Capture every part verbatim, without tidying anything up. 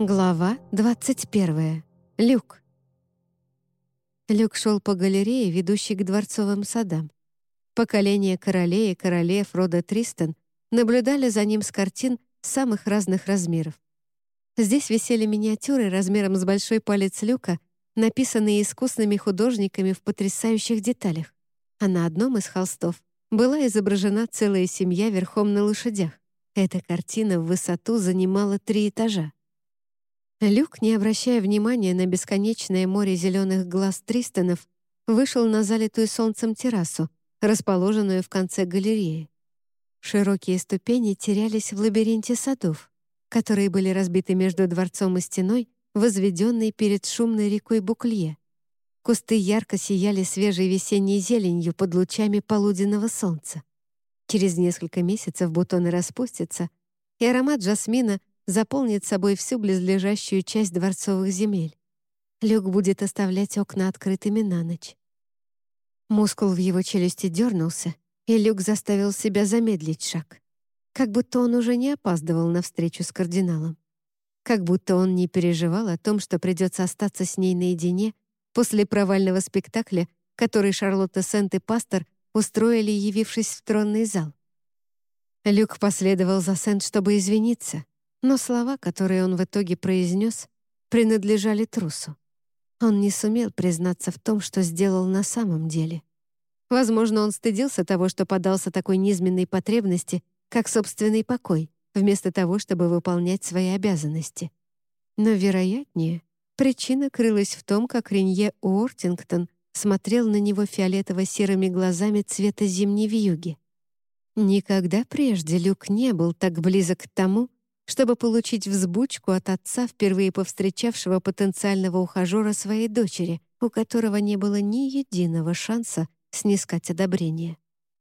Глава двадцать первая. Люк. Люк шел по галерее, ведущей к дворцовым садам. Поколения королей и королев рода Тристан наблюдали за ним с картин самых разных размеров. Здесь висели миниатюры размером с большой палец Люка, написанные искусными художниками в потрясающих деталях. А на одном из холстов была изображена целая семья верхом на лошадях. Эта картина в высоту занимала три этажа. Люк, не обращая внимания на бесконечное море зеленых глаз Тристанов, вышел на залитую солнцем террасу, расположенную в конце галереи. Широкие ступени терялись в лабиринте садов, которые были разбиты между дворцом и стеной, возведенной перед шумной рекой Буклье. Кусты ярко сияли свежей весенней зеленью под лучами полуденного солнца. Через несколько месяцев бутоны распустятся, и аромат жасмина заполнит собой всю близлежащую часть дворцовых земель. Люк будет оставлять окна открытыми на ночь. Мускул в его челюсти дернулся, и Люк заставил себя замедлить шаг. Как будто он уже не опаздывал на встречу с кардиналом. Как будто он не переживал о том, что придется остаться с ней наедине после провального спектакля, который Шарлотта Сент и пастор устроили, явившись в тронный зал. Люк последовал за Сент, чтобы извиниться, но слова, которые он в итоге произнес, принадлежали трусу. Он не сумел признаться в том, что сделал на самом деле. Возможно, он стыдился того, что поддался такой низменной потребности, как собственный покой, вместо того, чтобы выполнять свои обязанности. Но, вероятнее, причина крылась в том, как Ренье Уортингтон смотрел на него фиолетово-серыми глазами цвета зимней вьюги. Никогда прежде Люк не был так близок к тому, чтобы получить взбучку от отца, впервые повстречавшего потенциального ухажера своей дочери, у которого не было ни единого шанса снискать одобрение.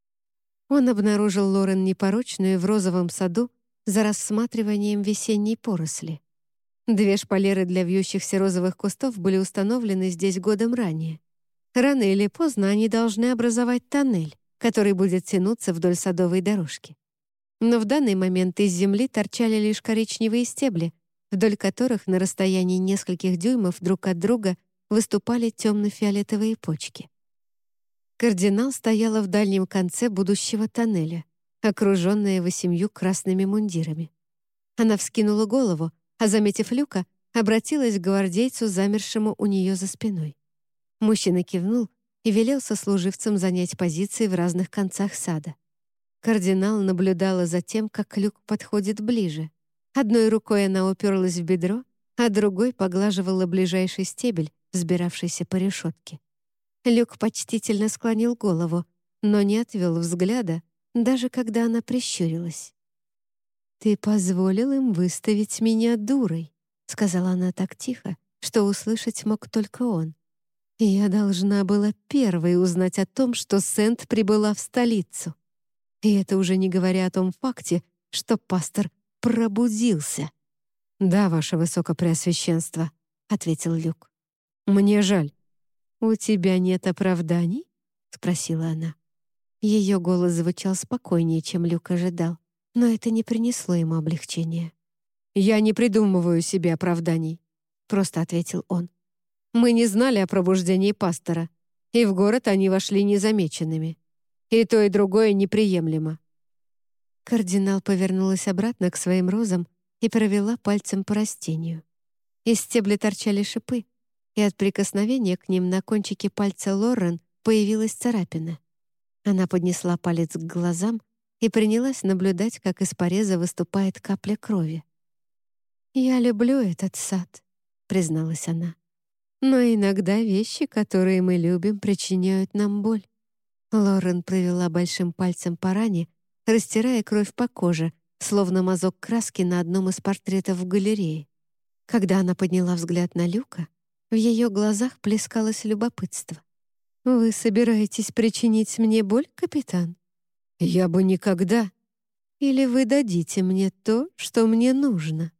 Он обнаружил Лорен непорочную в розовом саду за рассматриванием весенней поросли. Две шпалеры для вьющихся розовых кустов были установлены здесь годом ранее. Рано или поздно они должны образовать тоннель, который будет тянуться вдоль садовой дорожки. Но в данный момент из земли торчали лишь коричневые стебли, вдоль которых на расстоянии нескольких дюймов друг от друга выступали темно-фиолетовые почки. Кардинал стояла в дальнем конце будущего тоннеля, окруженная восемью красными мундирами. Она вскинула голову, а, заметив Люка, обратилась к гвардейцу, замершему у нее за спиной. Мужчина кивнул и велел сослуживцам занять позиции в разных концах сада. Кардинал наблюдала за тем, как Люк подходит ближе. Одной рукой она уперлась в бедро, а другой поглаживала ближайший стебель, взбиравшийся по решетке. Люк почтительно склонил голову, но не отвел взгляда, даже когда она прищурилась. «Ты позволил им выставить меня дурой», — сказала она так тихо, что услышать мог только он. «Я должна была первой узнать о том, что Сент прибыла в столицу. И это уже не говоря о том факте, что пастор пробудился». «Да, ваше высокопреосвященство», — ответил Люк. «Мне жаль». «У тебя нет оправданий?» — спросила она. Ее голос звучал спокойнее, чем Люк ожидал, но это не принесло ему облегчения. «Я не придумываю себе оправданий», — просто ответил он. «Мы не знали о пробуждении пастора, и в город они вошли незамеченными. И то, и другое неприемлемо». Кардинал повернулась обратно к своим розам и провела пальцем по растению. Из стебля торчали шипы, и от прикосновения к ним на кончике пальца Лорен появилась царапина. Она поднесла палец к глазам и принялась наблюдать, как из пореза выступает капля крови. «Я люблю этот сад», — призналась она. «Но иногда вещи, которые мы любим, причиняют нам боль». Лорен провела большим пальцем по ране, растирая кровь по коже, словно мазок краски на одном из портретов в галерее. Когда она подняла взгляд на Люка, в ее глазах плескалось любопытство. «Вы собираетесь причинить мне боль, капитан?» «Я бы никогда...» «Или вы дадите мне то, что мне нужно?»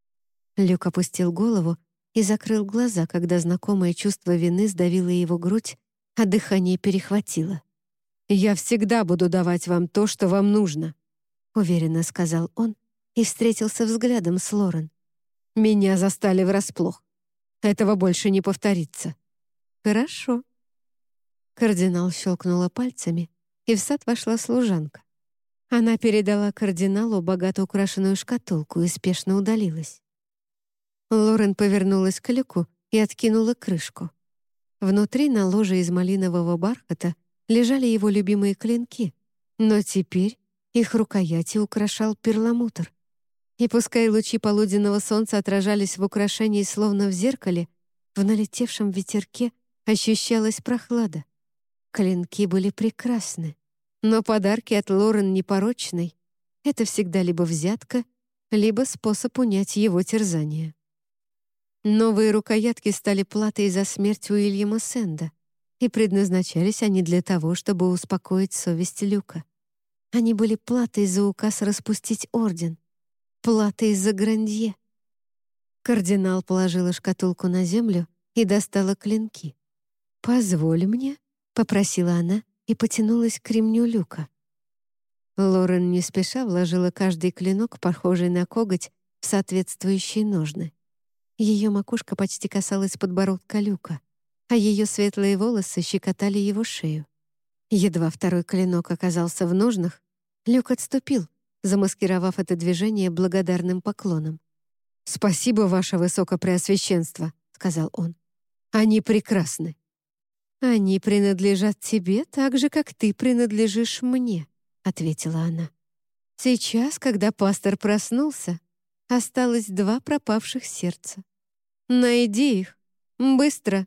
Люк опустил голову и закрыл глаза, когда знакомое чувство вины сдавило его грудь, а дыхание перехватило. «Я всегда буду давать вам то, что вам нужно», — уверенно сказал он и встретился взглядом с Лорен. Меня застали врасплох. Этого больше не повторится». «Хорошо». Кардинал щелкнула пальцами, и в сад вошла служанка. Она передала кардиналу богато украшенную шкатулку и спешно удалилась. Лорен повернулась к люку и откинула крышку. Внутри на ложе из малинового бархата лежали его любимые клинки, но теперь их рукояти украшал перламутр. И пускай лучи полуденного солнца отражались в украшении словно в зеркале, в налетевшем ветерке ощущалась прохлада. Клинки были прекрасны, но подарки от Лорен непорочной — это всегда либо взятка, либо способ унять его терзание. Новые рукоятки стали платой за смерть Уильяма Сэнда, и предназначались они для того, чтобы успокоить совесть Люка. Они были платой за указ распустить орден, платой за Грандье. Кардинал положила шкатулку на землю и достала клинки. «Позволь мне», — попросила она и потянулась к ремню Люка. Лорен не спеша вложила каждый клинок, похожий на коготь, в соответствующие ножны. Ее макушка почти касалась подбородка Люка, а ее светлые волосы щекотали его шею. Едва второй клинок оказался в ножнах, Люк отступил, замаскировав это движение благодарным поклоном. «Спасибо, ваше высокопреосвященство», — сказал он. «Они прекрасны». «Они принадлежат тебе так же, как ты принадлежишь мне», — ответила она. «Сейчас, когда пастор проснулся, осталось два пропавших сердца. Найди их. Быстро!»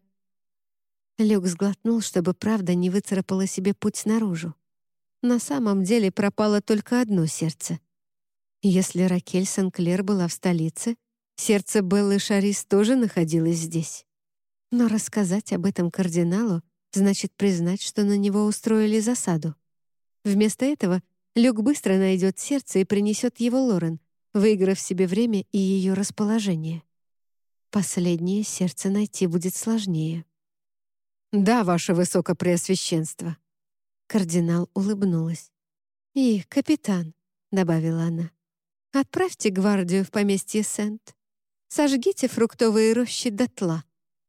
Люк сглотнул, чтобы правда не выцарапала себе путь наружу. На самом деле пропало только одно сердце. Если Ракель Сен-Клер была в столице, сердце Беллы Шарис тоже находилось здесь. Но рассказать об этом кардиналу значит признать, что на него устроили засаду. Вместо этого Люк быстро найдет сердце и принесет его Лорен, выиграв себе время и ее расположение. Последнее сердце найти будет сложнее. «Да, ваше высокопреосвященство». Кардинал улыбнулась. «И, капитан», — добавила она, — «отправьте гвардию в поместье Сент. Сожгите фруктовые рощи дотла».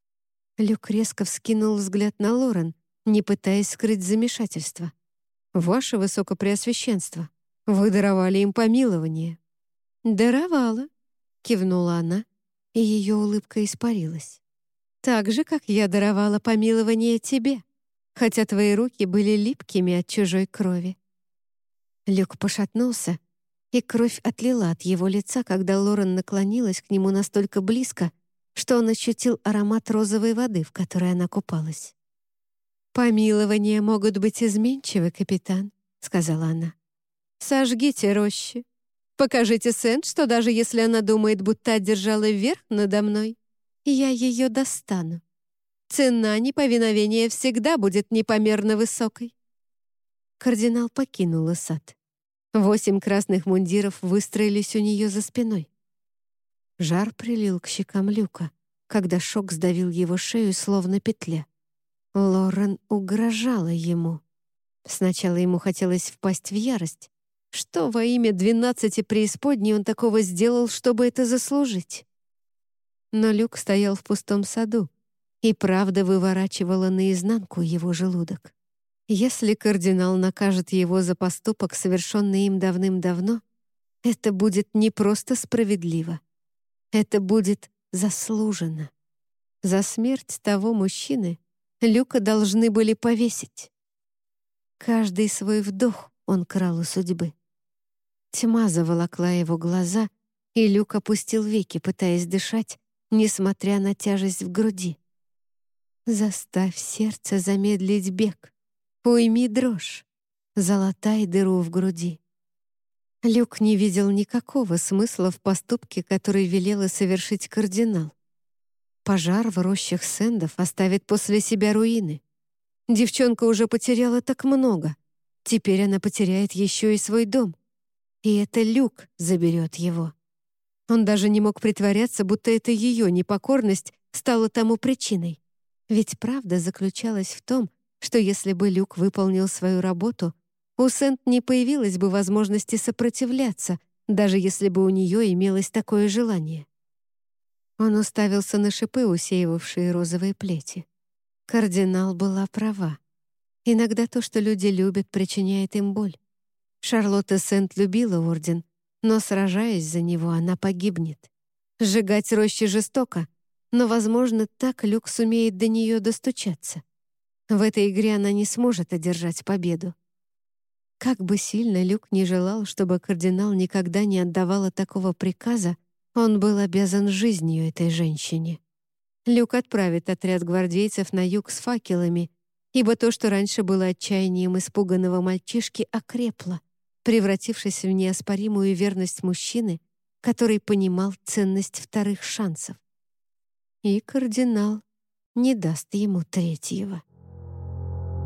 Люк резко вскинул взгляд на Лорен, не пытаясь скрыть замешательство. «Ваше высокопреосвященство, вы даровали им помилование». «Даровала», — кивнула она, и ее улыбка испарилась. «Так же, как я даровала помилование тебе, хотя твои руки были липкими от чужой крови». Люк пошатнулся, и кровь отлила от его лица, когда Лорен наклонилась к нему настолько близко, что он ощутил аромат розовой воды, в которой она купалась. «Помилования могут быть изменчивы, капитан», — сказала она. «Сожгите рощи. Покажите Сент, что даже если она думает, будто одержала верх надо мной, я ее достану. Цена неповиновения всегда будет непомерно высокой». Кардинал покинула сад. Восемь красных мундиров выстроились у нее за спиной. Жар прилил к щекам Люка, когда шок сдавил его шею, словно петля. Лорен угрожала ему. Сначала ему хотелось впасть в ярость. Что во имя двенадцати преисподней он такого сделал, чтобы это заслужить? Но Люк стоял в пустом саду, и правда выворачивала наизнанку его желудок. Если кардинал накажет его за поступок, совершенный им давным-давно, это будет не просто справедливо. Это будет заслуженно. За смерть того мужчины Люка должны были повесить. Каждый свой вдох он крал у судьбы. Тьма заволокла его глаза, и Люк опустил веки, пытаясь дышать, несмотря на тяжесть в груди. Заставь сердце замедлить бег. Уйми дрожь. Залатай дыру в груди. Люк не видел никакого смысла в поступке, который велела совершить кардинал. Пожар в рощах Сэндов оставит после себя руины. Девчонка уже потеряла так много. Теперь она потеряет еще и свой дом. И это Люк заберет его. Он даже не мог притворяться, будто это ее непокорность стала тому причиной. Ведь правда заключалась в том, что если бы Люк выполнил свою работу, у Сент не появилось бы возможности сопротивляться, даже если бы у нее имелось такое желание. Он уставился на шипы, усеивавшие розовые плети. Кардинал была права. Иногда то, что люди любят, причиняет им боль. Шарлотта Сент любила орден, но, сражаясь за него, она погибнет. Сжигать рощи жестоко, но, возможно, так Люк сумеет до нее достучаться. В этой игре она не сможет одержать победу. Как бы сильно Люк не желал, чтобы кардинал никогда не отдавала такого приказа, он был обязан жизнью этой женщине. Люк отправит отряд гвардейцев на юг с факелами, ибо то, что раньше было отчаянием испуганного мальчишки, окрепло, превратившись в неоспоримую верность мужчины, который понимал ценность вторых шансов. И кардинал не даст ему третьего.